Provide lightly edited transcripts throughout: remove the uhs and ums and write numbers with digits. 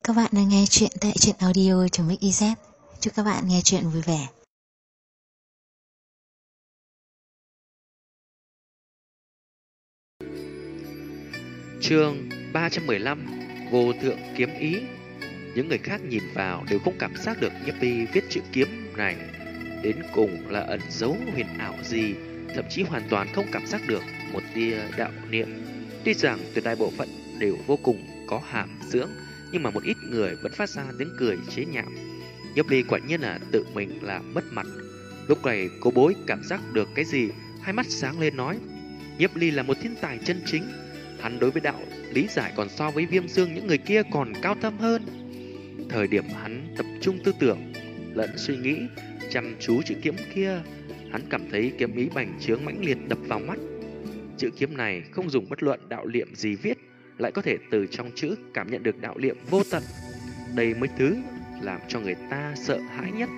Các bạn đang nghe chuyện tại truyện audio.mix.iz. Chúc các bạn nghe chuyện vui vẻ. Chương 315 Vô thượng kiếm ý. Những người khác nhìn vào đều không cảm giác được Nhiếp Ly viết chữ kiếm này đến cùng là ẩn giấu huyền ảo gì, thậm chí hoàn toàn không cảm giác được một tia đạo niệm. Tuy rằng tuyệt đại bộ phận đều vô cùng có hàm dưỡng, nhưng mà một ít người vẫn phát ra tiếng cười chế nhạo. Nhiếp Ly quả nhiên là tự mình làm mất mặt. Lúc này Cố Bối cảm giác được cái gì, hai mắt sáng lên nói: Nhiếp Ly là một thiên tài chân chính. Hắn đối với đạo lý giải còn so với Viêm Dương những người kia còn cao thâm hơn. Thời điểm hắn tập trung tư tưởng lẫn suy nghĩ, chăm chú chữ kiếm kia, hắn cảm thấy kiếm ý bành trướng mãnh liệt đập vào mắt. Chữ kiếm này không dùng bất luận đạo niệm gì viết, lại có thể từ trong chữ cảm nhận được đạo niệm vô tận. Đây mới thứ làm cho người ta sợ hãi nhất.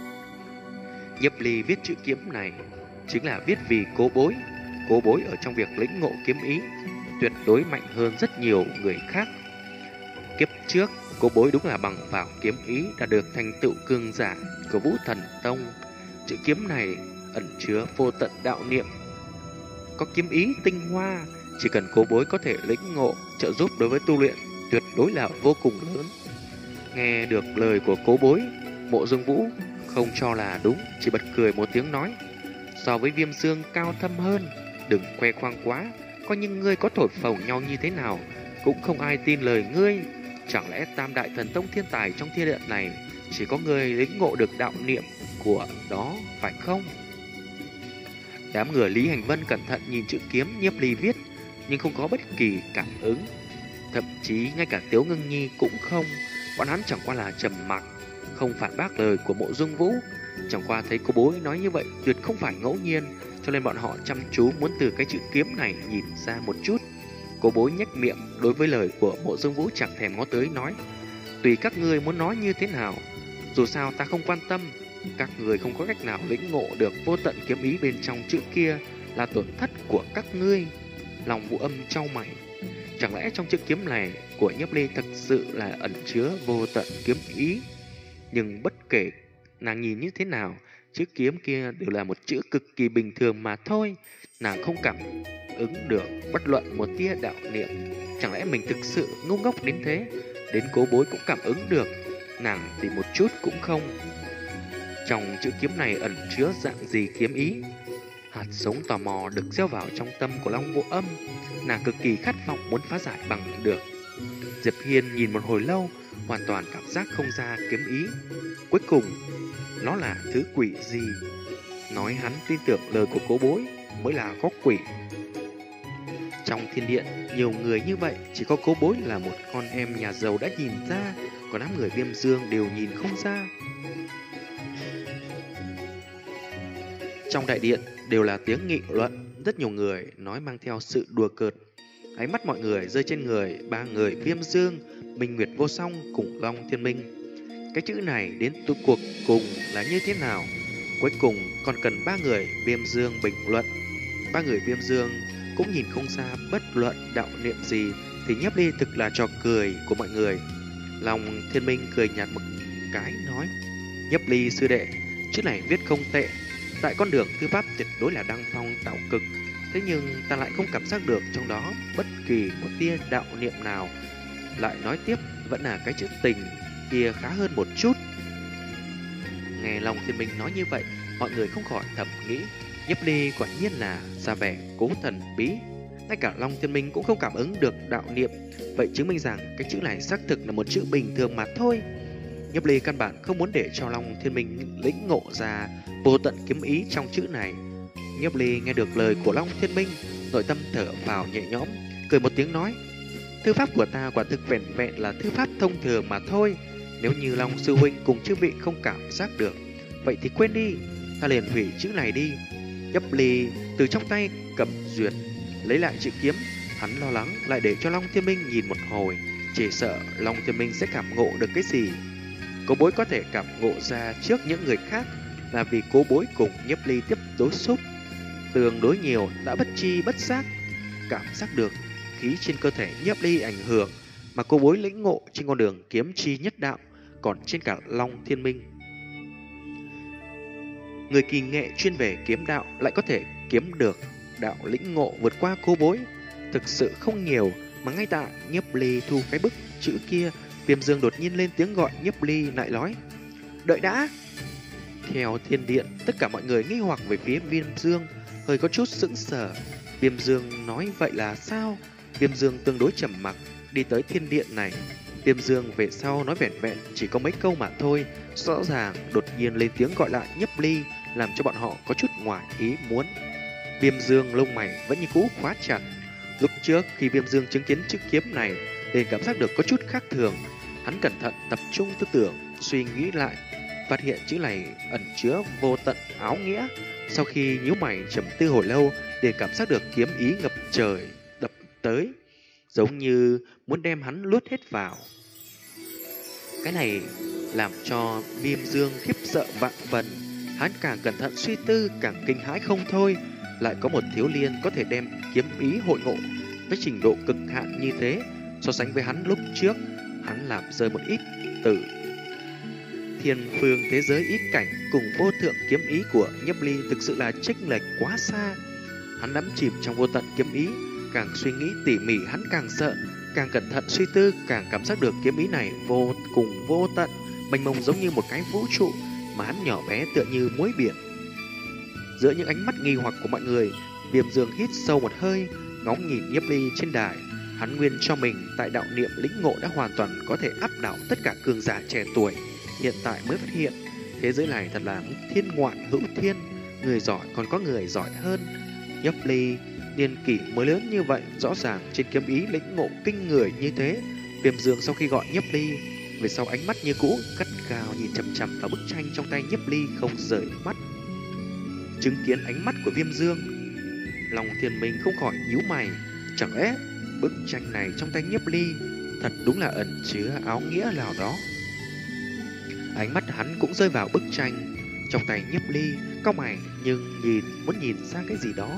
Nhiếp Ly viết chữ kiếm này chính là viết vì Cố Bối. Cố Bối ở trong việc lĩnh ngộ kiếm ý tuyệt đối mạnh hơn rất nhiều người khác. Kiếp trước, Cố Bối đúng là bằng vào kiếm ý đã được thành tựu cường giả của Vũ Thần Tông. Chữ kiếm này ẩn chứa vô tận đạo niệm, có kiếm ý tinh hoa, chỉ cần Cố Bối có thể lĩnh ngộ, trợ giúp đối với tu luyện tuyệt đối là vô cùng lớn. Nghe được lời của Cố Bối, Mộ Dương Vũ không cho là đúng, chỉ bật cười một tiếng nói: so với Viêm Dương cao thâm hơn, đừng khoe khoang quá. Coi như ngươi có thổi phồng nhau như thế nào cũng không ai tin lời ngươi. Chẳng lẽ Tam Đại Thần Tông thiên tài trong thiên địa này chỉ có ngươi lĩnh ngộ được đạo niệm của đó phải không? Đám người Lý Hành Vân cẩn thận nhìn chữ kiếm Nhiếp Ly viết, nhưng không có bất kỳ cảm ứng. Thậm chí ngay cả Tiếu Ngưng Nhi cũng không. Bọn hắn chẳng qua là trầm mặc, không phản bác lời của Mộ Dương Vũ. Chẳng qua thấy Cố Bối nói như vậy tuyệt không phải ngẫu nhiên, cho nên bọn họ chăm chú muốn từ cái chữ kiếm này nhìn ra một chút. Cố Bối nhếch miệng đối với lời của Mộ Dương Vũ chẳng thèm ngó tới, nói: tùy các ngươi muốn nói như thế nào, dù sao ta không quan tâm. Các người không có cách nào lĩnh ngộ được vô tận kiếm ý bên trong chữ kia là tổn thất của các ngươi. Lòng Vũ Âm chau mày, chẳng lẽ trong chữ kiếm này của Nhiếp Ly thật sự là ẩn chứa vô tận kiếm ý? Nhưng bất kể nàng nhìn như thế nào, chữ kiếm kia đều là một chữ cực kỳ bình thường mà thôi. Nàng không cảm ứng được bất luận một tia đạo niệm. Chẳng lẽ mình thực sự ngu ngốc đến thế? Đến Cố Bối cũng cảm ứng được, nàng thì một chút cũng không. Trong chữ kiếm này ẩn chứa dạng gì kiếm ý? Hạt giống tò mò được gieo vào trong tâm của Long Vũ Âm. Nàng cực kỳ khát vọng muốn phá giải bằng được. Diệp Hiên nhìn một hồi lâu, hoàn toàn cảm giác không ra kiếm ý. Cuối cùng, nó là thứ quỷ gì? Nói hắn tin tưởng lời của Cố Bối mới là có quỷ. Trong thiên điện, nhiều người như vậy, chỉ có Cố Bối là một con em nhà giàu đã nhìn ra, còn đám người Viêm Dương đều nhìn không ra. Trong đại điện đều là tiếng nghị luận, rất nhiều người nói mang theo sự đùa cợt. Ánh mắt mọi người rơi trên người ba người Viêm Dương, Minh Nguyệt Vô Song cùng Long Thiên Minh. Cái chữ này đến cuộc cùng là như thế nào? Cuối cùng còn cần ba người Viêm Dương bình luận. Ba người Viêm Dương cũng nhìn không ra bất luận đạo niệm gì, thì Nhiếp Ly thực là trò cười của mọi người. Long Thiên Minh cười nhạt một cái nói: Nhiếp Ly sư đệ, chữ này viết không tệ, tại con đường thư pháp tuyệt đối là đăng phong tạo cực. Thế nhưng ta lại không cảm giác được trong đó bất kỳ một tia đạo niệm nào. Lại nói tiếp, vẫn là cái chữ tình kia khá hơn một chút. Nghe Long Thiên Minh nói như vậy, mọi người không khỏi thầm nghĩ, Nhiếp Ly quả nhiên là ra vẻ cố thần bí. Ngay cả Long Thiên Minh cũng không cảm ứng được đạo niệm, vậy chứng minh rằng cái chữ này xác thực là một chữ bình thường mà thôi. Nhiếp Ly căn bản không muốn để cho Long Thiên Minh lĩnh ngộ ra vô tận kiếm ý trong chữ này. Nhiếp Ly nghe được lời của Long Thiên Minh, nội tâm thở phào nhẹ nhõm, cười một tiếng nói: thư pháp của ta quả thực vẻn vẹn là thư pháp thông thường mà thôi. Nếu như Long sư huynh cùng chư vị không cảm giác được, vậy thì quên đi, ta liền hủy chữ này đi. Nhiếp Ly từ trong tay cầm duyệt lấy lại chữ kiếm, hắn lo lắng lại để cho Long Thiên Minh nhìn một hồi, chỉ sợ Long Thiên Minh sẽ cảm ngộ được cái gì. Cố Bối có thể cảm ngộ ra trước những người khác là vì Cố Bối cùng Nhiếp Ly tiếp đối xúc tương đối nhiều, đã bất chi bất giác cảm giác được khí trên cơ thể Nhiếp Ly ảnh hưởng, mà cô bối lĩnh ngộ trên con đường kiếm chi nhất đạo, còn trên cả Long Thiên Minh. Người kỳ nghệ chuyên về kiếm đạo lại có thể kiếm được đạo lĩnh ngộ vượt qua cô bối, thực sự không nhiều. Mà ngay tại Nhiếp Ly thu cái bức chữ kia, Viêm Dương đột nhiên lên tiếng gọi Nhiếp Ly lại nói: "Đợi đã!" Theo thiên điện, tất cả mọi người nghi hoặc về phía Viêm Dương, hơi có chút sững sờ. Viêm Dương nói vậy là sao? Viêm Dương tương đối trầm mặc đi tới thiên điện này. Viêm Dương về sau nói vẻn vẹn chỉ có mấy câu mà thôi, rõ ràng đột nhiên lên tiếng gọi lại Nhiếp Ly, làm cho bọn họ có chút ngoài ý muốn. Viêm Dương lông mày vẫn như cũ khóa chặt. Lúc trước khi Viêm Dương chứng kiến chữ kiếm này, liền cảm giác được có chút khác thường. Hắn cẩn thận tập trung tư tưởng, suy nghĩ lại, phát hiện chữ này ẩn chứa vô tận áo nghĩa. Sau khi nhíu mày trầm tư hồi lâu, liền cảm giác được kiếm ý ngập trời đập tới, giống như muốn đem hắn luốt hết vào. Cái này làm cho Viêm Dương khiếp sợ vạn phần. Hắn càng cẩn thận suy tư, càng kinh hãi không thôi. Lại có một thiếu niên có thể đem kiếm ý hội ngộ với trình độ cực hạn như thế. So sánh với hắn lúc trước, hắn làm rơi một ít từ thiên phương thế giới ý cảnh cùng vô thượng kiếm ý của Nhiếp Ly thực sự là chênh lệch quá xa. Hắn đắm chìm trong vô tận kiếm ý, càng suy nghĩ tỉ mỉ hắn càng sợ, càng cẩn thận suy tư, càng cảm giác được kiếm ý này vô cùng vô tận, mênh mông giống như một cái vũ trụ, mà hắn nhỏ bé tựa như muối biển. Giữa những ánh mắt nghi hoặc của mọi người, Viêm Dương hít sâu một hơi, ngóng nhìn Nhiếp Ly trên đài. Hắn nguyên cho mình tại đạo niệm lĩnh ngộ đã hoàn toàn có thể áp đảo tất cả cường giả trẻ tuổi. Hiện tại mới phát hiện, thế giới này thật là thiên ngoại hữu thiên, người giỏi còn có người giỏi hơn. Nhiếp Ly niên kỷ mới lớn như vậy, rõ ràng trên kiếm ý lĩnh ngộ kinh người như thế. Viêm Dương sau khi gọi Nhiếp Ly về sau, ánh mắt như cũ gắt gao nhìn chằm chằm vào bức tranh trong tay Nhiếp Ly không rời mắt. Chứng kiến ánh mắt của Viêm Dương, Long Thiên Minh không khỏi nhíu mày. Chẳng lẽ bức tranh này trong tay Nhiếp Ly thật đúng là ẩn chứa áo nghĩa nào đó? Ánh mắt hắn cũng rơi vào bức tranh trong tay Nhiếp Ly, cau mày nhưng muốn nhìn ra cái gì đó.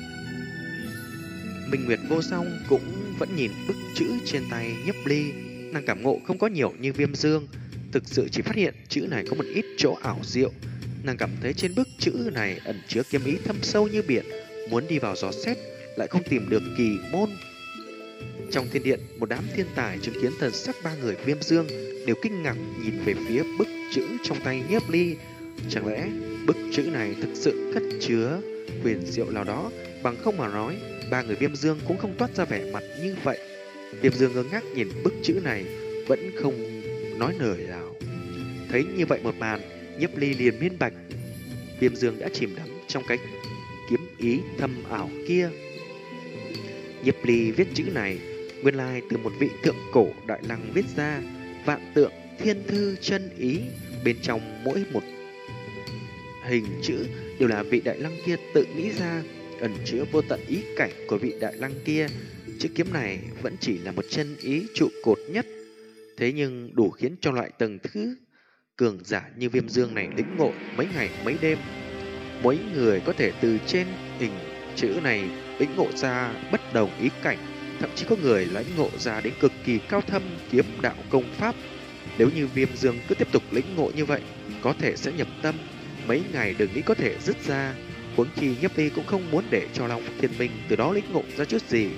Minh Nguyệt Vô Song cũng vẫn nhìn bức chữ trên tay Nhiếp Ly. Nàng cảm ngộ không có nhiều như Viêm Dương, thực sự chỉ phát hiện chữ này có một ít chỗ ảo diệu. Nàng cảm thấy trên bức chữ này ẩn chứa kiếm ý thâm sâu như biển, muốn đi vào dò xét lại không tìm được kỳ môn. Trong thiên điện, một đám thiên tài chứng kiến thần sắc ba người Viêm Dương đều kinh ngạc nhìn về phía bức chữ trong tay Nhiếp Ly. Chẳng lẽ bức chữ này thực sự cất chứa huyền diệu nào đó? Bằng không mà nói, ba người Viêm Dương cũng không toát ra vẻ mặt như vậy. Viêm Dương ngơ ngác nhìn bức chữ này, vẫn không nói lời nào. Thấy như vậy một màn, Nhiếp Ly liền minh bạch, Viêm Dương đã chìm đắm trong cái kiếm ý thâm ảo kia. Nhiếp Ly viết chữ này nguyên lai từ một vị thượng cổ đại lăng viết ra, vạn tượng thiên thư chân ý, bên trong mỗi một hình chữ đều là vị đại lăng kia tự nghĩ ra, ẩn chứa vô tận ý cảnh của vị đại lăng kia. Chữ kiếm này vẫn chỉ là một chân ý trụ cột nhất, thế nhưng đủ khiến cho loại tầng thứ cường giả như Viêm Dương này lĩnh ngộ mấy ngày mấy đêm. Mỗi người có thể từ trên hình chữ này lĩnh ngộ ra bất đồng ý cảnh, thậm chí có người lĩnh ngộ ra đến cực kỳ cao thâm kiếm đạo công pháp. Nếu như Viêm Dương cứ tiếp tục lĩnh ngộ như vậy, có thể sẽ nhập tâm, mấy ngày đừng nghĩ có thể dứt ra. Huống chi Nhiếp Ly cũng không muốn để cho Long Thiên Minh từ đó lĩnh ngộ ra chút gì.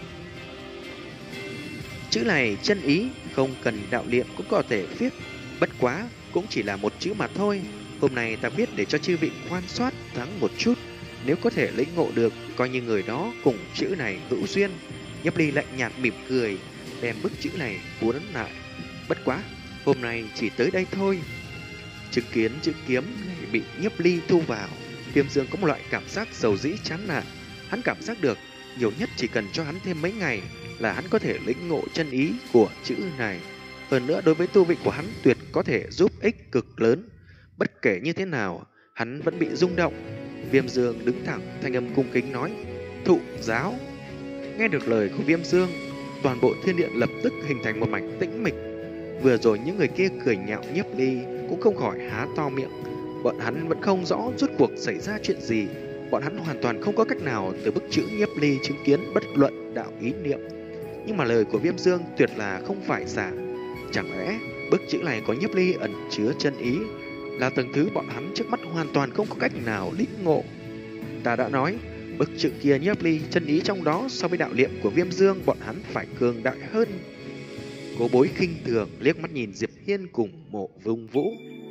Chữ này chân ý, không cần đạo niệm cũng có thể viết, bất quá cũng chỉ là một chữ mà thôi. Hôm nay ta viết để cho chư vị quan soát thắng một chút, nếu có thể lĩnh ngộ được, coi như người đó cùng chữ này hữu duyên. Nhiếp Ly lạnh nhạt mỉm cười, đem bức chữ này cuốn lại. Bất quá, hôm nay chỉ tới đây thôi. Chứng kiến chữ kiếm này bị Nhiếp Ly thu vào, Viêm Dương có một loại cảm giác dầu dĩ chán nản. Hắn cảm giác được nhiều nhất chỉ cần cho hắn thêm mấy ngày là hắn có thể lĩnh ngộ chân ý của chữ này. Hơn nữa đối với tu vị của hắn tuyệt có thể giúp ích cực lớn. Bất kể như thế nào, hắn vẫn bị rung động. Viêm Dương đứng thẳng, thanh âm cung kính nói: "Thụ giáo." Nghe được lời của Viêm Dương, toàn bộ thiên điện lập tức hình thành một mảnh tĩnh mịch. Vừa rồi những người kia cười nhạo Nhiếp Ly cũng không khỏi há to miệng. Bọn hắn vẫn không rõ rốt cuộc xảy ra chuyện gì. Bọn hắn hoàn toàn không có cách nào từ bức chữ Nhiếp Ly chứng kiến bất luận đạo ý niệm. Nhưng mà lời của Viêm Dương tuyệt là không phải giả. Chẳng lẽ bức chữ này có nhiếp ly ẩn chứa chân ý, là tầng thứ bọn hắn trước mắt hoàn toàn không có cách nào lĩnh ngộ. Ta đã nói, bức chữ kia nhiếp ly chân ý trong đó so với đạo niệm của Viêm Dương bọn hắn phải cường đại hơn. Cố Bối khinh thường liếc mắt nhìn Diệp Hiên cùng Mộ Dung Vũ.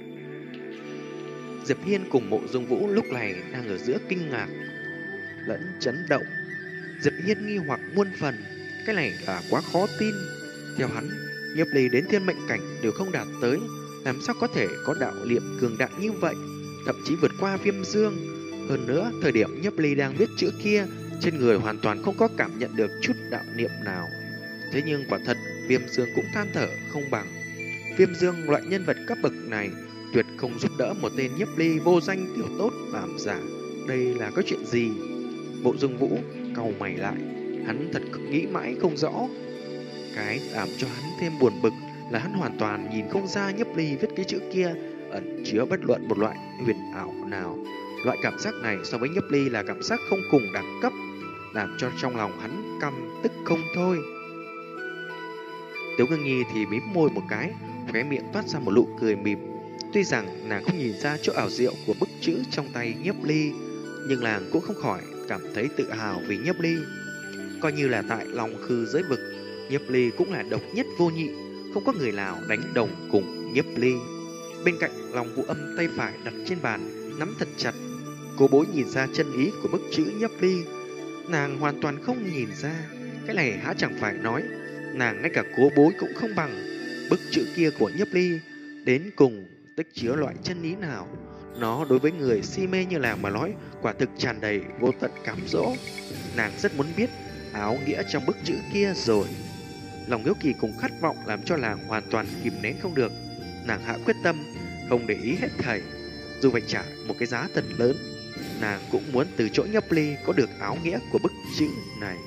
Diệp Hiên cùng Mộ Dung Vũ lúc này đang ở giữa kinh ngạc lẫn chấn động. Diệp Hiên nghi hoặc muôn phần, cái này là quá khó tin. Theo hắn, nhiếp ly đến thiên mệnh cảnh đều không đạt tới, làm sao có thể có đạo niệm cường đại như vậy, thậm chí vượt qua Viêm Dương. Hơn nữa, thời điểm nhiếp ly đang viết chữ kia, trên người hoàn toàn không có cảm nhận được chút đạo niệm nào. Thế nhưng quả thật, Viêm Dương cũng than thở không bằng. Viêm Dương loại nhân vật cấp bậc này tuyệt không giúp đỡ một tên nhiếp ly vô danh tiểu tốt làm giả. Đây là có chuyện gì? Mộ Dung Vũ cau mày lại, hắn thật nghĩ mãi không rõ. Cái làm cho hắn thêm buồn bực là hắn hoàn toàn nhìn không ra nhiếp ly viết cái chữ kia ẩn chứa bất luận một loại huyền ảo nào. Loại cảm giác này so với nhiếp ly là cảm giác không cùng đẳng cấp, làm cho trong lòng hắn căm tức không thôi. Tiếu Ngưng Nhi thì mím môi một cái, khóe miệng toát ra một nụ cười mỉm. Tuy rằng nàng không nhìn ra chỗ ảo diệu của bức chữ trong tay nhiếp ly, nhưng nàng cũng không khỏi cảm thấy tự hào vì nhiếp ly. Coi như là tại Long Khư giới vực, nhiếp ly cũng là độc nhất vô nhị, không có người nào đánh đồng cùng nhiếp ly. Bên cạnh Long Vũ Âm tay phải đặt trên bàn, nắm thật chặt. Cố Bối nhìn ra chân ý của bức chữ nhiếp ly, nàng hoàn toàn không nhìn ra. Cái này há chẳng phải nói nàng ngay cả Cố Bối cũng không bằng. Bức chữ kia của nhiếp ly đến cùng tích chứa loại chân ý nào? Nó đối với người si mê như nàng mà nói quả thực tràn đầy vô tận cám dỗ. Nàng rất muốn biết áo nghĩa trong bức chữ kia rồi. Lòng hiếu kỳ cùng khát vọng làm cho nàng hoàn toàn kìm nén không được. Nàng hạ quyết tâm không để ý hết thảy, dù phải trả một cái giá thật lớn, nàng cũng muốn từ chỗ nhiếp ly có được áo nghĩa của bức chữ này.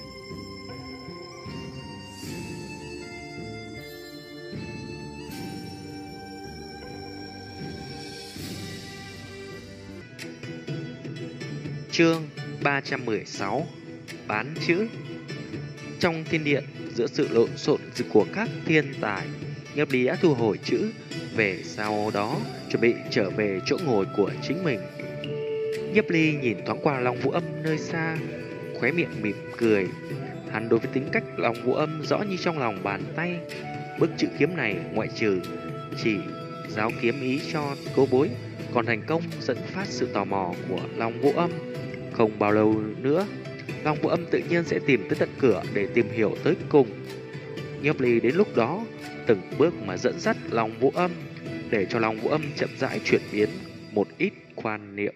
Chương 316: Bán chữ. Trong thiên điện, giữa sự lộn xộn của các thiên tài, nhiếp ly đã thu hồi chữ, về sau đó chuẩn bị trở về chỗ ngồi của chính mình. Nhiếp ly nhìn thoáng qua Long Vũ Âm nơi xa, khóe miệng mỉm cười. Hắn đối với tính cách Long Vũ Âm rõ như trong lòng bàn tay. Bức chữ kiếm này ngoại trừ chỉ giáo kiếm ý cho Cố Bối, còn thành công dẫn phát sự tò mò của Long Vũ Âm. Không bao lâu nữa, Long Vũ Âm tự nhiên sẽ tìm tới tận cửa để tìm hiểu tới cùng. Nhiếp ly đến lúc đó từng bước mà dẫn dắt Long Vũ Âm, để cho Long Vũ Âm chậm rãi chuyển biến một ít quan niệm.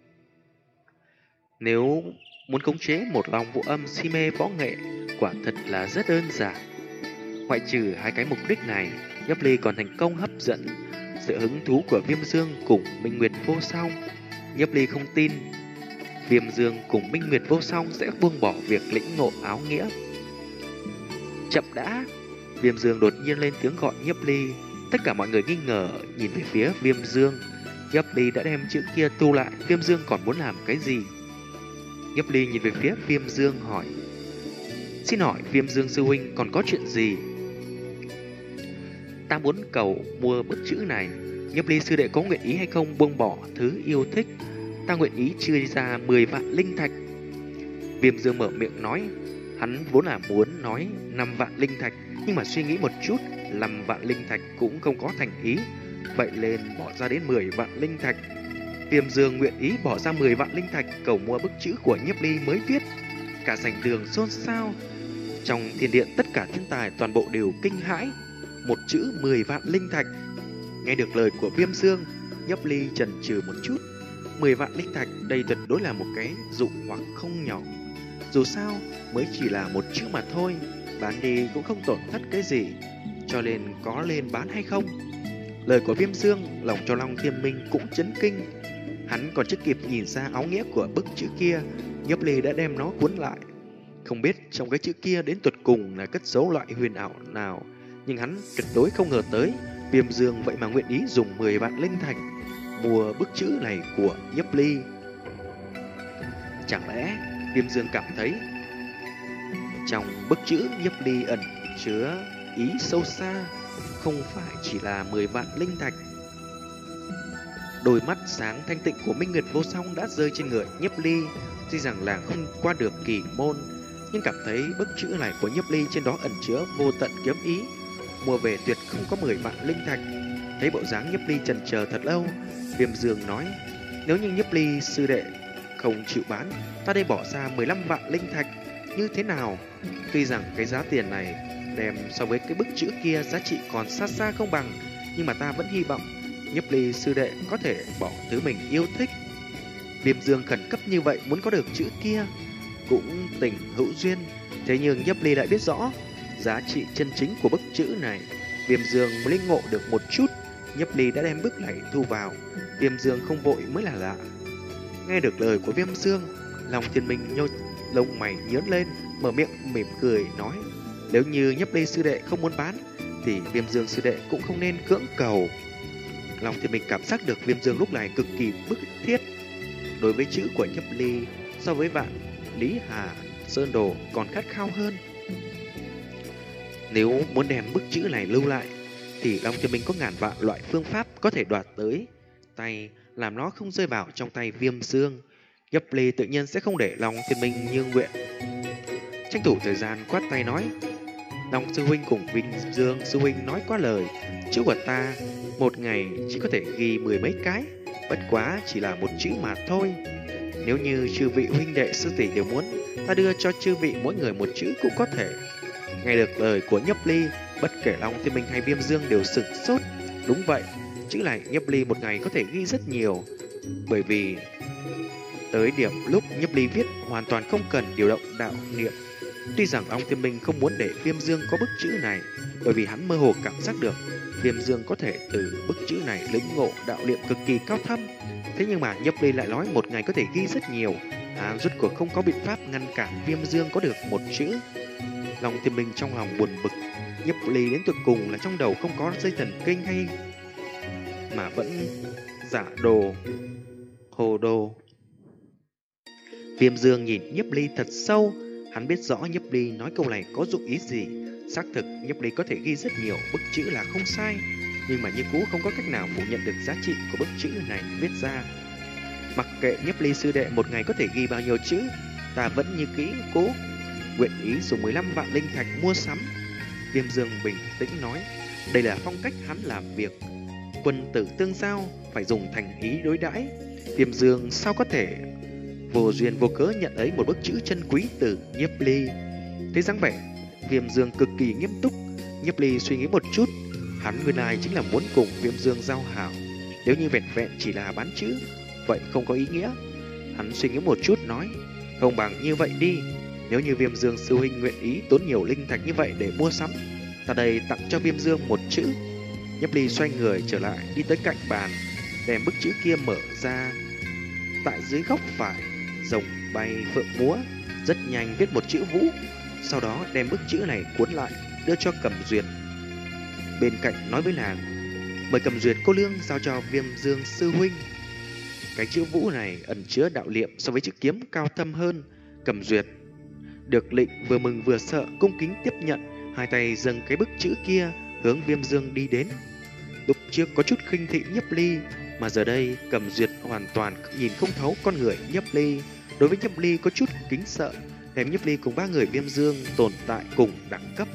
Nếu muốn khống chế một Long Vũ Âm si mê võ nghệ, quả thật là rất đơn giản. Ngoại trừ hai cái mục đích này, nhiếp ly còn thành công hấp dẫn sự hứng thú của Viêm Dương cùng Minh Nguyệt Vô Song. Nhiếp ly không tin Viêm Dương cùng Minh Nguyệt Vô Song sẽ buông bỏ việc lĩnh ngộ áo nghĩa. Chậm đã! Viêm Dương đột nhiên lên tiếng gọi nhiếp ly. Tất cả mọi người nghi ngờ nhìn về phía Viêm Dương. Nhiếp ly đã đem chữ kia tu lại, Viêm Dương còn muốn làm cái gì? Nhiếp ly nhìn về phía Viêm Dương hỏi: Xin hỏi Viêm Dương sư huynh còn có chuyện gì? Ta muốn cầu mua bức chữ này. Nhiếp ly sư đệ có nguyện ý hay không buông bỏ thứ yêu thích? Ta nguyện ý chia ra 10 vạn linh thạch. Viêm Dương mở miệng nói. Hắn vốn là muốn nói 5 vạn linh thạch, nhưng mà suy nghĩ một chút, 5 vạn linh thạch cũng không có thành ý, vậy nên bỏ ra đến 10 vạn linh thạch. Viêm Dương nguyện ý bỏ ra 10 vạn linh thạch cầu mua bức chữ của nhiếp ly mới viết. Cả sảnh đường xôn xao. Trong thiên điện tất cả thiên tài toàn bộ đều kinh hãi. Một chữ 10 vạn linh thạch. Nghe được lời của Viêm Dương, nhiếp ly chần chừ một chút. 10 vạn linh thạch đây tuyệt đối là một cái dụ hoặc không nhỏ. Dù sao mới chỉ là một chữ mà thôi, bán đi cũng không tổn thất cái gì, cho nên có lên bán hay không? Lời của Viêm Dương lòng cho Long Thiên Minh cũng chấn kinh. Hắn còn chưa kịp nhìn ra áo nghĩa của bức chữ kia, nhiếp ly đã đem nó cuốn lại. Không biết trong cái chữ kia đến tuyệt cùng là cất giấu loại huyền ảo nào, nhưng hắn tuyệt đối không ngờ tới Viêm Dương vậy mà nguyện ý dùng 10 vạn linh thạch mua bức chữ này của nhiếp ly. Chẳng lẽ Viêm Dương cảm thấy Trong bức chữ Nhiếp Ly ẩn chứa ý sâu xa, không phải chỉ là 10 vạn linh thạch. Đôi mắt sáng thanh tịnh của Minh Nguyệt Vô Song đã rơi trên người Nhiếp Ly. Tuy rằng là không qua được kỳ môn, nhưng cảm thấy bức chữ này của Nhiếp Ly trên đó ẩn chứa vô tận kiếm ý. Mua về tuyệt không có 10 vạn linh thạch. Thấy bộ dáng Nhiếp Ly chần chờ thật lâu, Viêm Dương nói: nếu như Nhiếp Ly sư đệ không chịu bán, ta đây bỏ ra 15 vạn linh thạch, như thế nào? Tuy rằng cái giá tiền này đem so với cái bức chữ kia giá trị còn xa xa không bằng, nhưng mà ta vẫn hy vọng Nhiếp Ly sư đệ có thể bỏ thứ mình yêu thích. Viêm Dương khẩn cấp như vậy muốn có được chữ kia, cũng tình hữu duyên. Thế nhưng Nhiếp Ly lại biết rõ giá trị chân chính của bức chữ này. Viêm Dương mới linh ngộ được một chút, Nhiếp Ly đã đem bức này thu vào. Viêm Dương không vội mới là lạ. Nghe được lời của Viêm Dương, lòng Thiên Minh nhô lông mày nhớn lên, mở miệng mỉm cười nói: nếu như Nhiếp Ly sư đệ không muốn bán, thì Viêm Dương sư đệ cũng không nên cưỡng cầu. Lòng Thiên Minh cảm giác được Viêm Dương lúc này cực kỳ bức thiết đối với chữ của Nhiếp Ly, so với Vạn Lý Hà Sơn Đồ còn khát khao hơn. Nếu muốn đem bức chữ này lưu lại, thì Long Thiên Minh có ngàn vạn loại phương pháp có thể đoạt tới tay, làm nó không rơi vào trong tay Viêm Dương. Nhiếp Ly tự nhiên sẽ không để Long Thiên Minh như nguyện. Tranh thủ thời gian quát tay nói: Long sư huynh cùng Vinh Dương sư huynh nói quá lời, chữ của ta một ngày chỉ có thể ghi 10 mấy cái, bất quá chỉ là một chữ mà thôi. Nếu như chư vị huynh đệ sư tỷ đều muốn, ta đưa cho chư vị mỗi người một chữ cũng có thể. Nghe được lời của Nhiếp Ly, bất kể Long Thiên Minh hay Viêm Dương đều sửng sốt. Đúng vậy, chữ này Nhiếp Ly một ngày có thể ghi rất nhiều, bởi vì tới điểm lúc Nhiếp Ly viết hoàn toàn không cần điều động đạo niệm. Tuy rằng Long Thiên Minh không muốn để Viêm Dương có bức chữ này, bởi vì hắn mơ hồ cảm giác được Viêm Dương có thể từ bức chữ này lĩnh ngộ đạo niệm cực kỳ cao thâm. Thế nhưng mà Nhiếp Ly lại nói một ngày có thể ghi rất nhiều, rốt cuộc không có biện pháp ngăn cản Viêm Dương có được một chữ. Long Thiên Minh trong lòng buồn bực, Nhiếp Ly đến tuyệt cùng là trong đầu không có dây thần kinh hay mà vẫn giả đồ hồ đồ. Viêm Dương nhìn Nhiếp Ly thật sâu, hắn biết rõ Nhiếp Ly nói câu này có dụng ý gì. Xác thực Nhiếp Ly có thể ghi rất nhiều bức chữ là không sai, nhưng mà như cũ không có cách nào phủ nhận được giá trị của bức chữ này viết ra. Mặc kệ Nhiếp Ly sư đệ một ngày có thể ghi bao nhiêu chữ, ta vẫn như kỹ cố nguyện ý dùng 15 vạn linh thạch mua sắm. Viêm Dương bình tĩnh nói, đây là phong cách hắn làm việc. Quân tử tương giao phải dùng thành ý đối đãi. Viêm Dương sao có thể vô duyên vô cớ nhận lấy một bức chữ chân quý từ Nhiếp Ly. Thấy dáng vẻ Viêm Dương cực kỳ nghiêm túc, Nhiếp Ly suy nghĩ một chút, hắn nguyên lai chính là muốn cùng Viêm Dương giao hảo. Nếu như vẹn vẹn chỉ là bán chữ, vậy không có ý nghĩa. Hắn suy nghĩ một chút nói, không bằng như vậy đi, nếu như Viêm Dương sư huynh nguyện ý tốn nhiều linh thạch như vậy để mua sắm, ta đây tặng cho Viêm Dương một chữ. Nhiếp Ly xoay người trở lại, đi tới cạnh bàn, đem bức chữ kia mở ra. Tại dưới góc phải, rồng bay phượng múa, rất nhanh viết một chữ Vũ. Sau đó đem bức chữ này cuốn lại, đưa cho Cầm Duyệt. Bên cạnh nói với nàng, mời Cầm Duyệt cô nương giao cho Viêm Dương sư huynh. Cái chữ Vũ này ẩn chứa đạo niệm so với chữ kiếm cao thâm hơn. Cầm Duyệt được lệnh vừa mừng vừa sợ, cung kính tiếp nhận, hai tay dâng cái bức chữ kia hướng Viêm Dương đi đến. Lúc trước có chút khinh thị Nhiếp Ly, mà giờ đây Cầm Duyệt hoàn toàn nhìn không thấu con người Nhiếp Ly. Đối với Nhiếp Ly có chút kính sợ, đem Nhiếp Ly cùng ba người Viêm Dương tồn tại cùng đẳng cấp.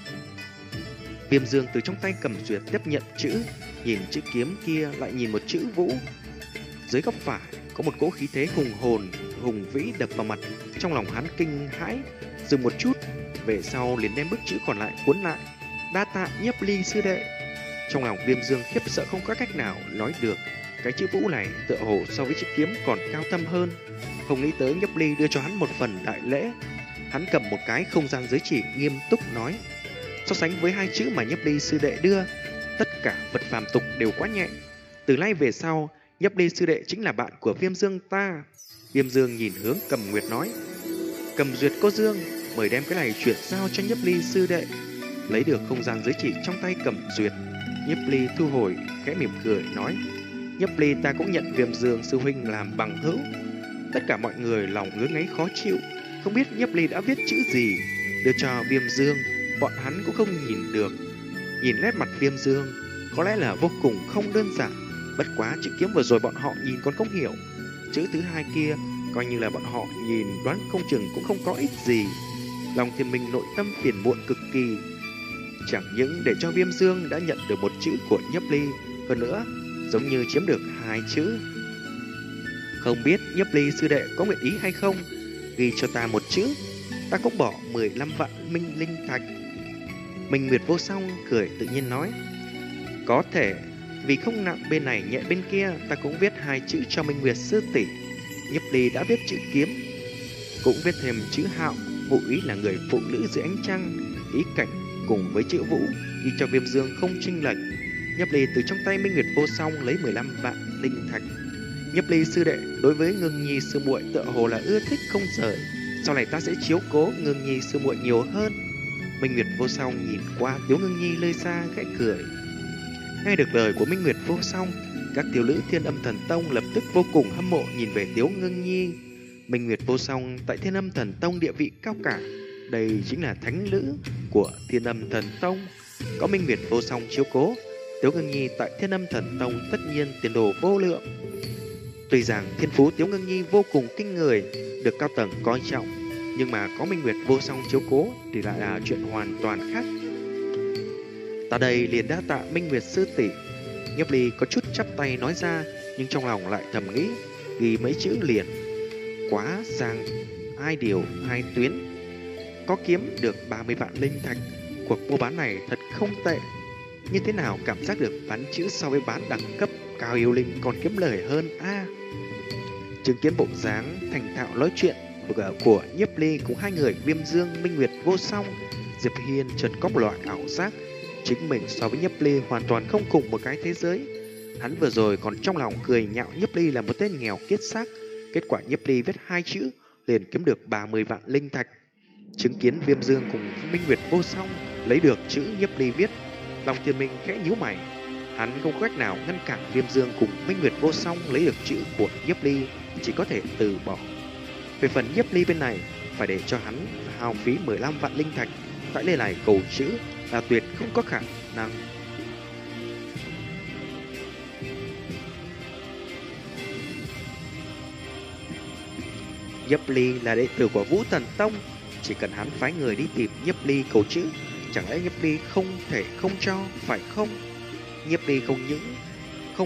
Viêm Dương từ trong tay Cầm Duyệt tiếp nhận chữ, nhìn chữ kiếm kia lại nhìn một chữ Vũ. Dưới góc phải có một cỗ khí thế hùng hồn, hùng vĩ đập vào mặt. Trong lòng hắn kinh hãi, dừng một chút, về sau liền đem bức chữ còn lại cuốn lại. Đa tạ Nhiếp Ly sư đệ. Trong lòng Viêm Dương khiếp sợ không có cách nào nói được, cái chữ Vũ này tựa hồ so với chữ kiếm còn cao thâm hơn. Không nghĩ tới Nhiếp Ly đưa cho hắn một phần đại lễ. Hắn cầm một cái không gian giới chỉ, nghiêm túc nói, so sánh với hai chữ mà Nhiếp Ly sư đệ đưa, tất cả vật phàm tục đều quá nhẹ. Từ nay về sau, Nhiếp Ly sư đệ chính là bạn của Viêm Dương ta. Viêm Dương nhìn hướng Cầm Nguyệt nói, Cầm Duyệt cô Dương, mời đem cái này chuyển giao cho Nhiếp Ly sư đệ. Lấy được không gian giới chỉ trong tay Cầm Duyệt, Nhiếp Ly thu hồi, khẽ mỉm cười nói, Nhiếp Ly ta cũng nhận Viêm Dương sư huynh làm bằng hữu. Tất cả mọi người lòng ngứa ngáy khó chịu, không biết Nhiếp Ly đã viết chữ gì. đưa cho Viêm Dương, bọn hắn cũng không nhìn được. Nhìn nét mặt Viêm Dương có lẽ là vô cùng không đơn giản. Bất quá chữ kiếm vừa rồi bọn họ nhìn còn không hiểu. Chữ thứ hai kia coi như là bọn họ nhìn đoán không chừng cũng không có ích gì. Long Thiên Minh nội tâm phiền muộn cực kỳ. Chẳng những để cho Viêm Dương đã nhận được một chữ của Nhiếp Ly, hơn nữa giống như chiếm được hai chữ. Không biết Nhiếp Ly sư đệ có nguyện ý hay không, ghi cho ta một chữ, ta cũng bỏ 15 vạn minh linh thạch. Minh Nguyệt Vô Song cười tự nhiên nói, có thể, vì không nặng bên này nhẹ bên kia, ta cũng viết hai chữ cho Minh Nguyệt sư tỷ. Nhiếp Ly đã viết chữ kiếm, cũng viết thêm chữ hạo, ngụ ý là người phụ nữ dưới ánh trăng, ý cảnh cùng với chữ vũ, ghi cho Viêm Dương không chênh lệch. Nhiếp Ly từ trong tay Minh Nguyệt Vô Song lấy 15 vạn linh thạch. Nhiếp Ly sư đệ đối với Ngưng Nhi sư muội tựa hồ là ưa thích không rời, sau này ta sẽ chiếu cố Ngưng Nhi sư muội nhiều hơn. Minh Nguyệt Vô Song nhìn qua Tiếu Ngưng Nhi nơi xa khẽ cười. Nghe được lời của Minh Nguyệt Vô Song, các tiểu nữ Thiên Âm Thần Tông lập tức vô cùng hâm mộ nhìn về Tiếu Ngưng Nhi. Minh Nguyệt Vô Song tại Thiên Âm Thần Tông địa vị cao cả, đây chính là thánh nữ của Thiên Âm Thần Tông. Có Minh Nguyệt Vô Song chiếu cố, Tiếu Ngưng Nhi tại Thiên Âm Thần Tông tất nhiên tiền đồ vô lượng. Tuy rằng thiên phú Tiếu Ngưng Nhi vô cùng kinh người, được cao tầng coi trọng, nhưng mà có Minh Nguyệt Vô Song chiếu cố thì lại là chuyện hoàn toàn khác. Ta đây liền đa tạ Minh Nguyệt sư tỷ. Nhiếp Ly có chút chắp tay nói ra, nhưng trong lòng lại thầm nghĩ, ghi mấy chữ liền quá giang hai điều hai tuyến. Có kiếm được 30 vạn linh thạch, cuộc mua bán này thật không tệ. Như thế nào cảm giác được bán chữ so với bán đẳng cấp cao yêu linh còn kiếm lời hơn a. Chứng kiến bộ dáng thành thạo nói chuyện của Nhiếp Ly cùng hai người Viêm Dương, Minh Nguyệt Vô Song, Diệp Hiên chợt có một loại ảo giác chính mình so với Nhiếp Ly hoàn toàn không cùng một cái thế giới. Hắn vừa rồi còn trong lòng cười nhạo Nhiếp Ly là một tên nghèo kiết xác, kết quả Nhiếp Ly viết hai chữ liền kiếm được 30 vạn linh thạch. Chứng kiến Viêm Dương cùng Minh Nguyệt Vô Song lấy được chữ Nhiếp Ly viết, Long Thiên Minh khẽ nhíu mày. Hắn không có cách nào ngăn cản Viêm Dương cùng Minh Nguyệt Vô Song lấy được chữ của Nhiếp Ly, chỉ có thể từ bỏ. Về phần Nhiếp Ly bên này, phải để cho hắn hao phí 15 vạn linh thạch tại nơi này cầu chữ là tuyệt không có khả năng. Nhiếp Ly là đệ tử của Vũ Thần Tông, chỉ cần hắn phái người đi tìm Nhiếp Ly cầu chữ, chẳng lẽ Nhiếp Ly không thể không cho, phải không? Nhiếp Ly không những không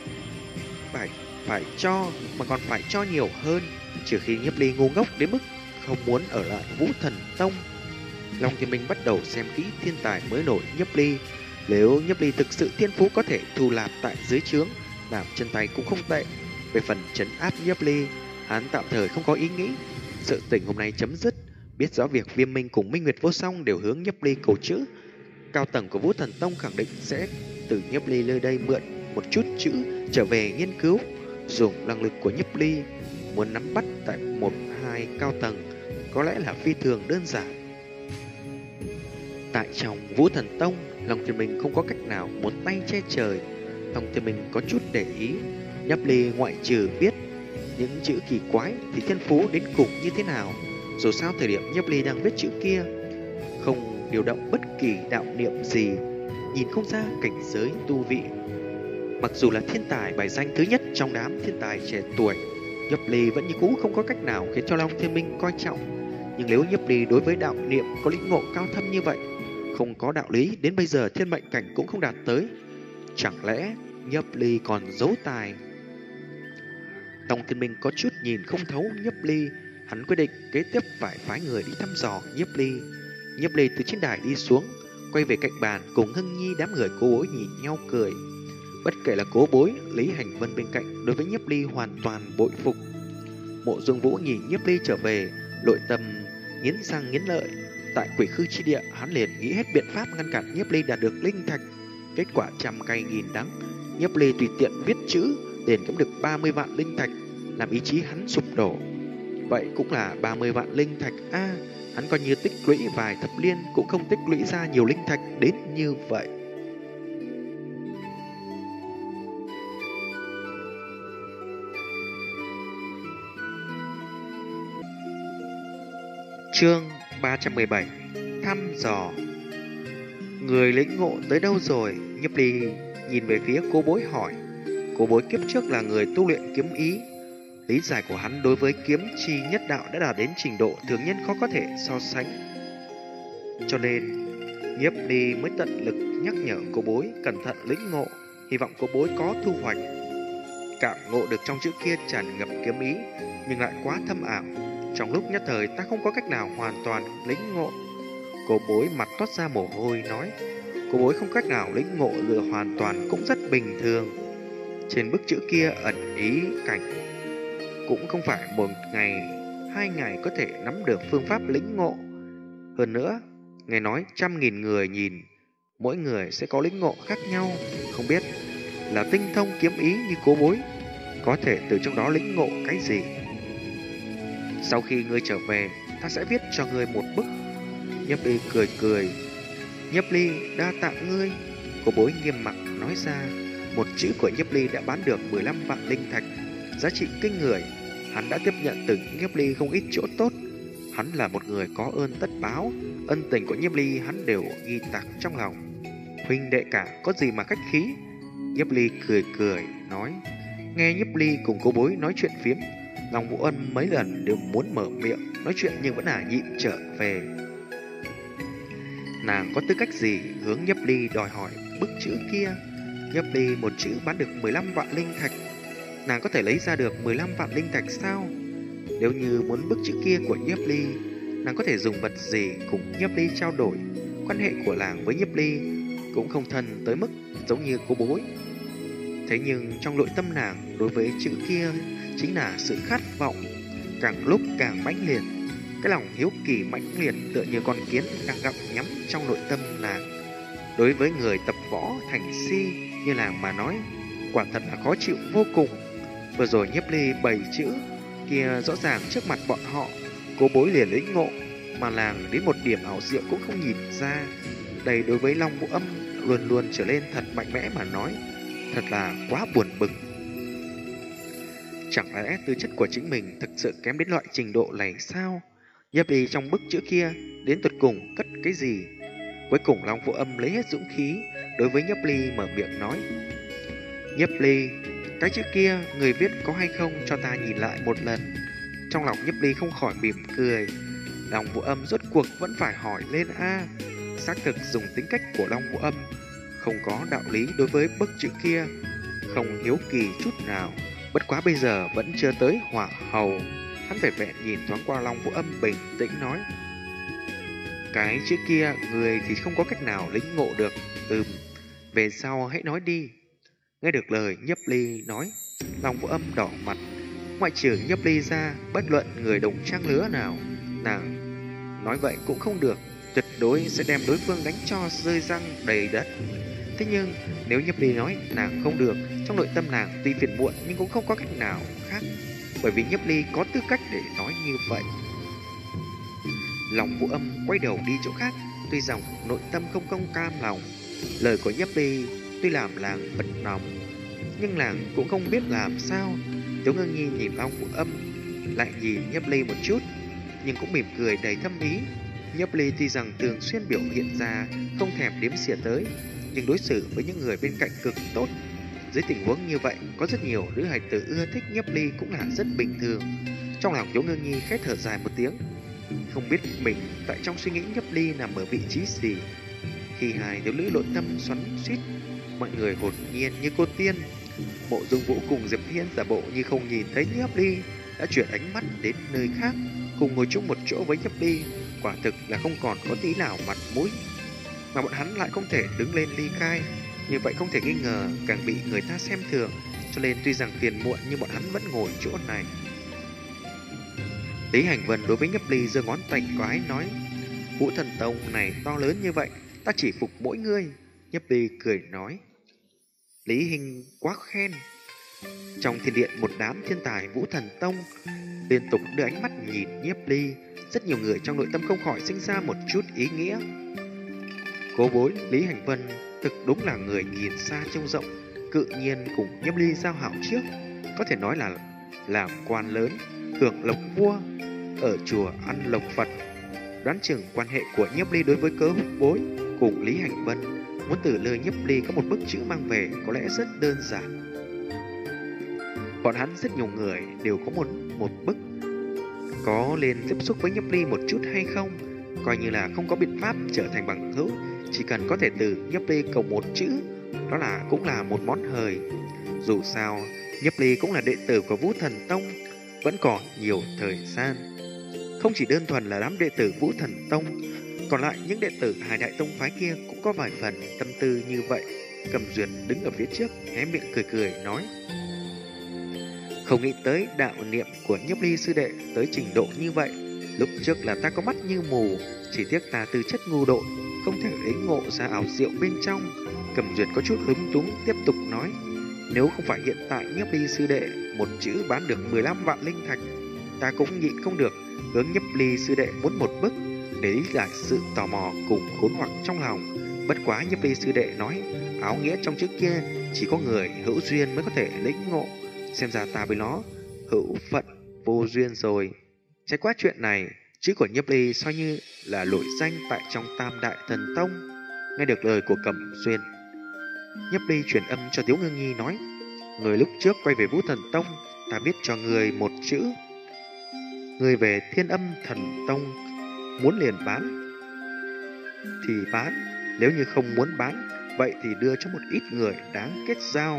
phải cho mà còn phải cho nhiều hơn, trừ khi Nhiếp Ly ngu ngốc đến mức không muốn ở lại Vũ Thần Tông. Long Thiên Minh bắt đầu xem kỹ thiên tài mới nổi Nhiếp Ly. Nếu Nhiếp Ly thực sự thiên phú có thể thu nạp tại dưới trướng, làm chân tay cũng không tệ. Về phần trấn áp Nhiếp Ly, hắn tạm thời không có ý nghĩ. Sự tình hôm nay chấm dứt, biết rõ việc Viêm Minh cùng Minh Nguyệt Vô Song đều hướng Nhiếp Ly cầu chữ. Cao tầng của Vũ Thần Tông khẳng định sẽ từ Nhiếp Ly nơi đây mượn một chút chữ trở về nghiên cứu, dùng năng lực của Nhiếp Ly muốn nắm bắt tại một hai cao tầng có lẽ là phi thường đơn giản. Tại trong Vũ Thần Tông, Long Thiên Minh không có cách nào một tay che trời. Long Thiên Minh có chút để ý, Nhiếp Ly ngoại trừ biết những chữ kỳ quái thì thiên phú đến cùng như thế nào. Dù sao thời điểm Nhiếp Ly đang viết chữ kia, không điều động bất kỳ đạo niệm gì, nhìn không ra cảnh giới tu vị. Mặc dù là thiên tài bài danh thứ nhất trong đám thiên tài trẻ tuổi, Nhiếp Ly vẫn như cũ không có cách nào khiến cho Long Thiên Minh coi trọng. Nhưng nếu Nhiếp Ly đối với đạo niệm có lĩnh ngộ cao thâm như vậy, không có đạo lý đến bây giờ thiên mệnh cảnh cũng không đạt tới. Chẳng lẽ Nhiếp Ly còn giấu tài? Long Thiên Minh có chút nhìn không thấu Nhiếp Ly, hắn quyết định kế tiếp phải phái người đi thăm dò Nhiếp Ly. Nhiếp Ly từ trên đài đi xuống, quay về cạnh bàn cùng Hưng Nhi đám người Cố Bối nhìn nhau cười. Bất kể là Cố Bối, Lý Hành Vân bên cạnh đối với Nhiếp Ly hoàn toàn bội phục. Mộ Dương Vũ nhìn Nhiếp Ly trở về, nội tâm nghiến răng nghiến lợi. Tại Quỷ Khư chi địa, hắn liền nghĩ hết biện pháp ngăn cản Nhiếp Ly đạt được linh thạch. Kết quả trăm cay nghìn đắng, Nhiếp Ly tùy tiện viết chữ liền kiếm được 30 vạn linh thạch, làm ý chí hắn sụp đổ. Vậy cũng là 30 vạn linh thạch a, hắn coi như tích lũy vài thập niên cũng không tích lũy ra nhiều linh thạch đến như vậy. Chương 317 thăm dò. Người lĩnh ngộ tới đâu rồi? Nhiếp Ly nhìn về phía Cô Bối hỏi. Cô Bối kiếp trước là người tu luyện kiếm ý. Lý giải của hắn đối với kiếm chi nhất đạo đã đạt đến trình độ thường nhân khó có thể so sánh. Cho nên Nhiếp Ly mới tận lực nhắc nhở Cô Bối cẩn thận lĩnh ngộ, hy vọng Cô Bối có thu hoạch. Cảm ngộ được trong chữ kia tràn ngập kiếm ý, nhưng lại quá thâm ảo. Trong lúc nhất thời ta không có cách nào hoàn toàn lĩnh ngộ. Cô Bối mặt toát ra mồ hôi nói, Cô Bối không cách nào lĩnh ngộ được hoàn toàn cũng rất bình thường. Trên bức chữ kia ẩn ý cảnh, cũng không phải một ngày, 2 ngày có thể nắm được phương pháp lĩnh ngộ. Hơn nữa, nghe nói 100.000 người nhìn, mỗi người sẽ có lĩnh ngộ khác nhau. Không biết là tinh thông kiếm ý như Cô Bối có thể từ trong đó lĩnh ngộ cái gì. Sau khi ngươi trở về, ta sẽ viết cho ngươi một bức. Nhiếp Ly cười cười. Nhiếp Ly đa tạ ngươi. Cô Bối nghiêm mặt nói ra. Một chữ của Nhiếp Ly đã bán được 15 vạn linh thạch, giá trị kinh người. Hắn đã tiếp nhận từ Nhiếp Ly không ít chỗ tốt. Hắn là một người có ơn tất báo, ân tình của Nhiếp Ly hắn đều ghi tạc trong lòng. Huynh đệ cả có gì mà khách khí. Nhiếp Ly cười cười nói. Nghe Nhiếp Ly cùng Cô Bối nói chuyện phiếm, Long Vũ Ân mấy lần đều muốn mở miệng nói chuyện nhưng vẫn nhịn trở về. Nàng có tư cách gì hướng Nhiếp Ly đòi hỏi bức chữ kia? Nhiếp Ly một chữ bán được 15 vạn linh thạch, nàng có thể lấy ra được 15 vạn linh thạch sao? Nếu như muốn bức chữ kia của Nhiếp Ly, nàng có thể dùng vật gì cùng Nhiếp Ly trao đổi? Quan hệ của nàng với Nhiếp Ly cũng không thân tới mức giống như Cô Bối. Thế nhưng trong nội tâm nàng đối với chữ kia chính là sự khát vọng, càng lúc càng mãnh liệt. Cái lòng hiếu kỳ mãnh liệt tựa như con kiến đang gặm nhắm trong nội tâm nàng. Đối với người tập võ thành si như nàng mà nói, quả thật là khó chịu vô cùng. Vừa rồi Nhiếp Ly bày chữ kia rõ ràng trước mặt bọn họ, Cô Bối liền lĩnh ngộ, mà nàng đến một điểm ảo diệu cũng không nhìn ra. Đây đối với Long Vũ Âm luôn luôn trở lên thật mạnh mẽ mà nói, thật là quá buồn bực. Chẳng lẽ tư chất của chính mình thực sự kém đến loại trình độ này sao? Nhiếp Ly trong bức chữ kia đến tuyệt cùng cất cái gì? Cuối cùng Long Vũ Âm lấy hết dũng khí đối với Nhiếp Ly mở miệng nói. Nhiếp Ly, cái chữ kia người viết có hay không cho ta nhìn lại một lần. Trong lòng Nhiếp Ly không khỏi mỉm cười. Long Vũ Âm rốt cuộc vẫn phải hỏi lên a. Xác thực dùng tính cách của Long Vũ Âm không có đạo lý đối với bức chữ kia, không hiếu kỳ chút nào. Bất quá bây giờ vẫn chưa tới hỏa hầu, hắn phải vẹn nhìn thoáng qua Long Vũ Âm bình tĩnh nói. Cái chữ kia người thì không có cách nào lĩnh ngộ được. Về sau hãy nói đi. Nghe được lời Nhiếp Ly nói, Long Vũ Âm đỏ mặt. Ngoại trừ Nhiếp Ly ra, bất luận người đồng trang lứa nào, nàng nói vậy cũng không được, tuyệt đối sẽ đem đối phương đánh cho rơi răng đầy đất. Thế nhưng nếu Nhiếp Ly nói nàng không được, trong nội tâm nàng tuy phiền muộn nhưng cũng không có cách nào khác, bởi vì Nhiếp Ly có tư cách để nói như vậy. Long Vũ Âm quay đầu đi chỗ khác, tuy rằng nội tâm không cam lòng. Lời của Nhiếp Ly tuy làm nàng bật lòng, nhưng nàng cũng không biết làm sao. Tiếu Ngưng Nhi nhìn Long Vũ Âm, lại nhìn Nhiếp Ly một chút, nhưng cũng mỉm cười đầy thâm ý. Nhiếp Ly tuy rằng thường xuyên biểu hiện ra không thèm đếm xỉa tới, nhưng đối xử với những người bên cạnh cực tốt. Dưới tình huống như vậy, có rất nhiều nữ hài tử ưa thích Nhiếp Ly cũng là rất bình thường. Trong lòng Tiếu Ngưng Nhi khẽ thở dài một tiếng, không biết mình tại trong suy nghĩ Nhiếp Ly nằm ở vị trí gì. Khi hai thiếu nữ nội tâm xoắn xuýt, mọi người hồn nhiên như cô tiên. Mộ Dung Vũ cùng Diệp Thiên giả bộ như không nhìn thấy Nhiếp Ly, đã chuyển ánh mắt đến nơi khác, cùng ngồi chung một chỗ với Nhiếp Ly. Quả thực là không còn có tí nào mặt mũi, mà bọn hắn lại không thể đứng lên ly khai. Như vậy không thể nghi ngờ càng bị người ta xem thường, cho nên tuy rằng phiền muộn nhưng bọn hắn vẫn ngồi chỗ này. Lý Hành Vân đối với Nhiếp Ly giơ ngón tay cái nói, Vũ Thần Tông này to lớn như vậy, ta chỉ phục mỗi ngươi. Nhiếp Ly cười nói, Lý Hình quá khen. Trong thiên điện một đám thiên tài Vũ Thần Tông liên tục đưa ánh mắt nhìn Nhiếp Ly. Rất nhiều người trong nội tâm không khỏi sinh ra một chút ý nghĩa. Cố Bối Lý Hành Vân thực đúng là người nhìn xa trông rộng, cự nhiên cùng Nhiếp Ly giao hảo trước, có thể nói là làm quan lớn, hưởng lộc vua, ở chùa ăn lộc Phật. Đoán chừng quan hệ của Nhiếp Ly đối với Cơ Húc Bối cùng Lý Hành Vân muốn từ lời Nhiếp Ly có một bức chữ mang về có lẽ rất đơn giản. Bọn hắn rất nhiều người đều có một bức. Có lên tiếp xúc với Nhiếp Ly một chút hay không, coi như là không có biện pháp trở thành bằng hữu, chỉ cần có thể từ Nhiếp Ly cầu một chữ, đó là cũng là một món hời. Dù sao, Nhiếp Ly cũng là đệ tử của Vũ Thần Tông, vẫn còn nhiều thời gian. Không chỉ đơn thuần là đám đệ tử Vũ Thần Tông, còn lại những đệ tử hai đại tông phái kia cũng có vài phần tâm tư như vậy. Cầm Duyệt đứng ở phía trước, hé miệng cười cười nói: không nghĩ tới đạo niệm của Nhiếp Ly sư đệ tới trình độ như vậy. Lúc trước là ta có mắt như mù, chỉ tiếc ta tư chất ngu độn, không thể lĩnh ngộ ra ảo diệu bên trong. Cầm Duyệt có chút lúng túng tiếp tục nói: nếu không phải hiện tại Nhiếp Ly sư đệ một chữ bán được 15 vạn linh thạch, ta cũng nhịn không được hướng Nhiếp Ly sư đệ muốn một bức để lý giải sự tò mò cùng khốn hoặc trong lòng. Bất quá Nhiếp Ly sư đệ nói áo nghĩa trong chữ kia chỉ có người hữu duyên mới có thể lĩnh ngộ, xem ra ta với nó hữu phận vô duyên rồi. Trải qua chuyện này, chữ của Nhiếp Ly coi như là nổi danh tại trong Tam Đại Thần Tông. Nghe được lời của Cẩm Duyên, Nhiếp Ly truyền âm cho Tiếu Ngưng Nhi nói: người lúc trước quay về Vũ Thần Tông, ta viết cho người một chữ. Người về Thiên Âm Thần Tông muốn liền bán thì bán, nếu như không muốn bán, vậy thì đưa cho một ít người đáng kết giao.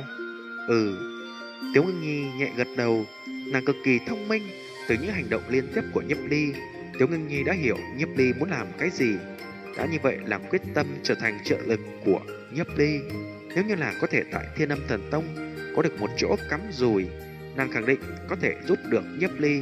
Tiếu Ngưng Nhi nhẹ gật đầu, nàng cực kỳ thông minh. Từ những hành động liên tiếp của Nhiếp Ly, Tiếu Ngưng Nhi đã hiểu Nhiếp Ly muốn làm cái gì. Đã như vậy, làm quyết tâm trở thành trợ lực của Nhiếp Ly. Nếu như là có thể tại Thiên Âm Thần Tông có được một chỗ cắm rùi, nàng khẳng định có thể giúp được Nhiếp Ly.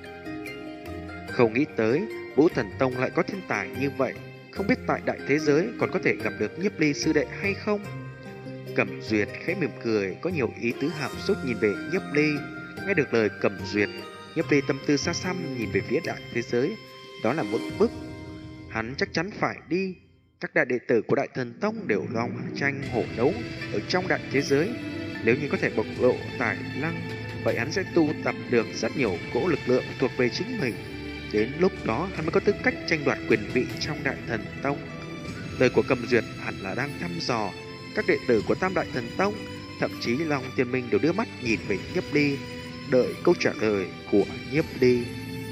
Không nghĩ tới Vũ Thần Tông lại có thiên tài như vậy, không biết tại đại thế giới còn có thể gặp được Nhiếp Ly sư đệ hay không. Cẩm Duyệt khẽ mỉm cười, có nhiều ý tứ hàm xúc nhìn về Nhiếp Ly. Nghe được lời Cẩm Duyệt, Nhiếp Ly tâm tư xa xăm nhìn về phía đại thế giới. Đó là một bước hắn chắc chắn phải đi. Các đại đệ tử của Đại Thần Tông đều long tranh hổ đấu ở trong đại thế giới. Nếu như có thể bộc lộ tài năng, vậy hắn sẽ tu tập được rất nhiều cỗ lực lượng thuộc về chính mình. Đến lúc đó hắn mới có tư cách tranh đoạt quyền vị trong Đại Thần Tông. Lời của Cẩm Duyệt hẳn là đang thăm dò các đệ tử của Tam Đại Thần Tông. Thậm chí Long Tiên Minh đều đưa mắt nhìn về Nhiếp Ly, đợi câu trả lời của Nhiếp Ly.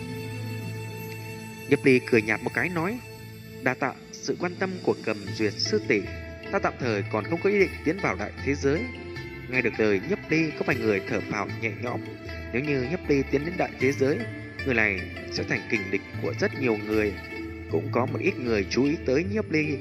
Nhiếp Ly cười nhạt một cái nói: đa tạ sự quan tâm của Cẩm Duyệt sư tỷ, ta tạm thời còn không có ý định tiến vào đại thế giới. Nghe được lời Nhiếp Ly, có vài người thở phào nhẹ nhõm. Nếu như Nhiếp Ly tiến đến đại thế giới, người này sẽ thành kình địch của rất nhiều người. Cũng có một ít người chú ý tới Nhiếp Ly.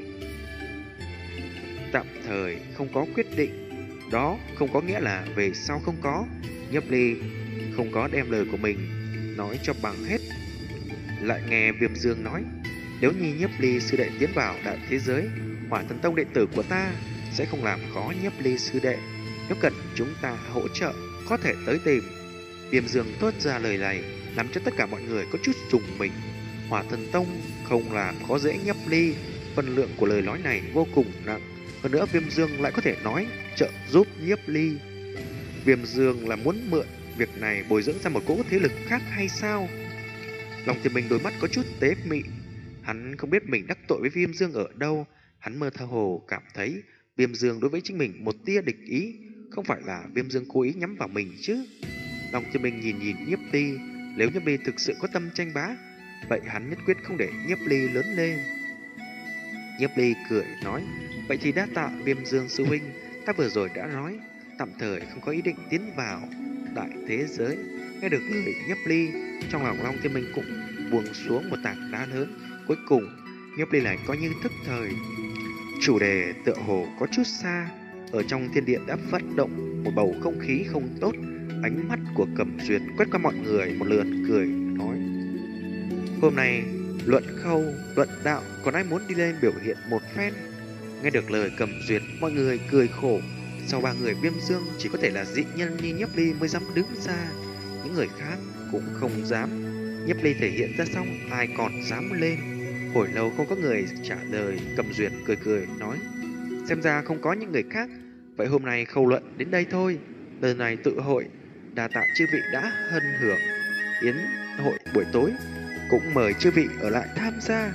Tạm thời không có quyết định, đó không có nghĩa là về sau không có. Nhiếp Ly không có đem lời của mình nói cho bằng hết. Lại nghe Viêm Dương nói: nếu như Nhiếp Ly sư đệ tiến vào đại thế giới, Hỏa Thần Tông đệ tử của ta sẽ không làm khó Nhiếp Ly sư đệ. Nếu cần chúng ta hỗ trợ, có thể tới tìm. Viêm Dương thốt ra lời này làm cho tất cả mọi người có chút rùng mình. Hỏa Thần Tông không làm khó dễ Nhiếp Ly, phần lượng của lời nói này vô cùng nặng. Hơn nữa Viêm Dương lại có thể nói trợ giúp Nhiếp Ly. Viêm Dương là muốn mượn việc này bồi dưỡng ra một cỗ thế lực khác hay sao? Long Tiên Minh đôi mắt có chút tế mị. Hắn không biết mình đắc tội với Viêm Dương ở đâu. Hắn mơ hồ cảm thấy Viêm Dương đối với chính mình một tia địch ý. Không phải là Viêm Dương cố ý nhắm vào mình chứ. Long Tiên Minh nhìn Nhiếp Ly. Nếu Nhiếp Ly thực sự có tâm tranh bá, vậy hắn nhất quyết không để Nhiếp Ly lớn lên. Nhiếp Ly cười nói: vậy thì đa tạ Viêm Dương sư huynh, ta vừa rồi đã nói tạm thời không có ý định tiến vào đại thế giới. Nghe được lời Nhiếp Ly, trong lòng Long Tiên Minh cũng buông xuống một tảng đá lớn. Cuối cùng Nhiếp Ly lại coi như thức thời. Chủ đề tựa hồ có chút xa. Ở trong thiên điện đã phát động một bầu không khí không tốt. Ánh mắt của Cẩm Duyệt quét qua mọi người một lượt, cười nói: hôm nay luận khâu, luận đạo, còn ai muốn đi lên biểu hiện một phen? Nghe được lời Cẩm Duyệt, mọi người cười khổ. Sau ba người Viêm Dương, chỉ có thể là dị nhân như Nhiếp Ly mới dám đứng ra. Những người khác cũng không dám. Nhiếp Ly thể hiện ra xong, ai còn dám lên? Hồi lâu không có người trả lời. Cẩm Duyệt cười cười nói: xem ra không có những người khác, vậy hôm nay khâu luận đến đây thôi. Lần này tự hội, đà tạ chư vị đã hân hưởng yến hội buổi tối. cũng mời chư vị ở lại tham gia.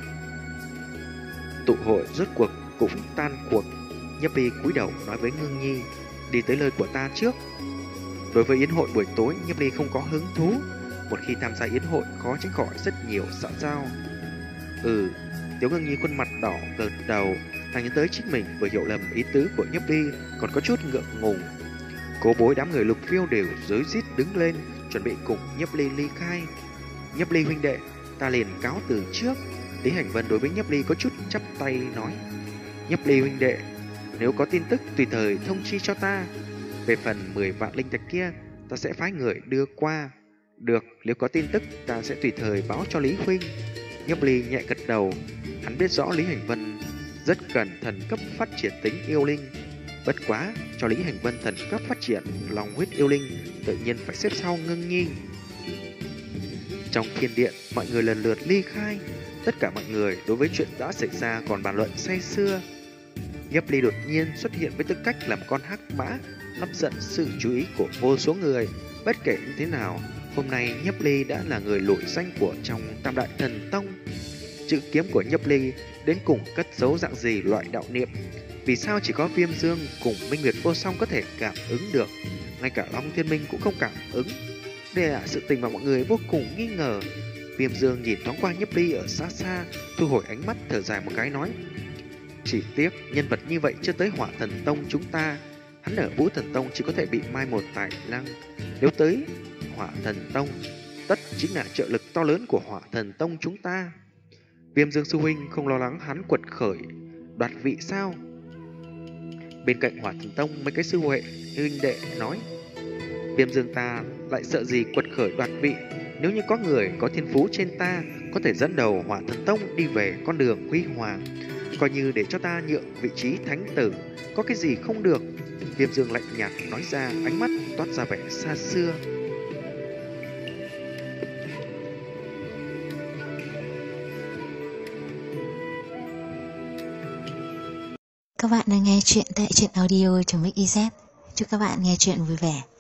Tụ hội rốt cuộc cũng tan cuộc. Nhấp Ly cúi đầu nói với Ngưng Nhi, đi tới nơi của ta trước. Đối với yến hội buổi tối, Nhấp Ly không có hứng thú. Một khi tham gia yến hội khó tránh khỏi rất nhiều xã giao. Tiếu Ngưng Nhi khuôn mặt đỏ gật đầu. Nàng nhớ tới chính mình vừa hiểu lầm ý tứ của Nhấp Ly, còn có chút ngượng ngùng. Cố Bối đám người Lục Phiêu đều rối rít đứng lên, chuẩn bị cùng Nhấp Ly ly khai. Nhấp Ly huynh đệ, ta liền cáo từ trước. Lý Hành Vân đối với Nhấp Ly có chút chắp tay nói, Nhấp Ly huynh đệ, nếu có tin tức tùy thời thông chi cho ta. Về phần 10 vạn linh thạch kia, ta sẽ phái người đưa qua. Được, nếu có tin tức ta sẽ tùy thời báo cho Lý huynh. Nhấp Ly nhẹ gật đầu. Hắn biết rõ Lý Hành Vân rất cần thần cấp phát triển tính yêu linh. Bất quá, cho Lý Hành Vân thần cấp phát triển lòng huyết yêu linh, tự nhiên phải xếp sau Ngưng Nhi. Trong thiên điện, mọi người lần lượt ly khai. Tất cả mọi người đối với chuyện đã xảy ra còn bàn luận say sưa. Nhấp Ly đột nhiên xuất hiện với tư cách làm con hắc mã, hấp dẫn sự chú ý của vô số người. Bất kể như thế nào, hôm nay Nhấp Ly đã là người nổi danh của trong Tam Đại Thần Tông. Chữ kiếm của Nhấp Ly đến cùng cất giấu dạng gì loại đạo niệm? Vì sao chỉ có Viêm Dương cùng Minh Nguyệt Vô Song có thể cảm ứng được, ngay cả Long Thiên Minh cũng không cảm ứng? Đây là sự tình mà mọi người vô cùng nghi ngờ. Viêm Dương nhìn thoáng qua Nhấp Ly ở xa xa, thu hồi ánh mắt thở dài một cái nói, chỉ tiếc nhân vật như vậy chưa tới Hỏa Thần Tông chúng ta. Hắn ở Vũ Thần Tông chỉ có thể bị mai một tài năng. Nếu tới Hỏa Thần Tông, tất chính là trợ lực to lớn của Hỏa Thần Tông chúng ta. Viêm Dương sư huynh không lo lắng hắn quật khởi đoạt vị sao? Bên cạnh Hỏa Thần Tông mấy cái sư huệ huynh đệ nói, Viêm Dương ta lại sợ gì quật khởi đoạt vị? Nếu như có người có thiên phú trên ta, có thể dẫn đầu Hỏa Thần Tông đi về con đường huy hoàng, coi như để cho ta nhượng vị trí thánh tử, có cái gì không được? Viêm Dương lạnh nhạt nói ra, ánh mắt toát ra vẻ xa xưa. Các bạn đang nghe chuyện tại truyện audio.mix.iz. Chúc các bạn nghe chuyện vui vẻ.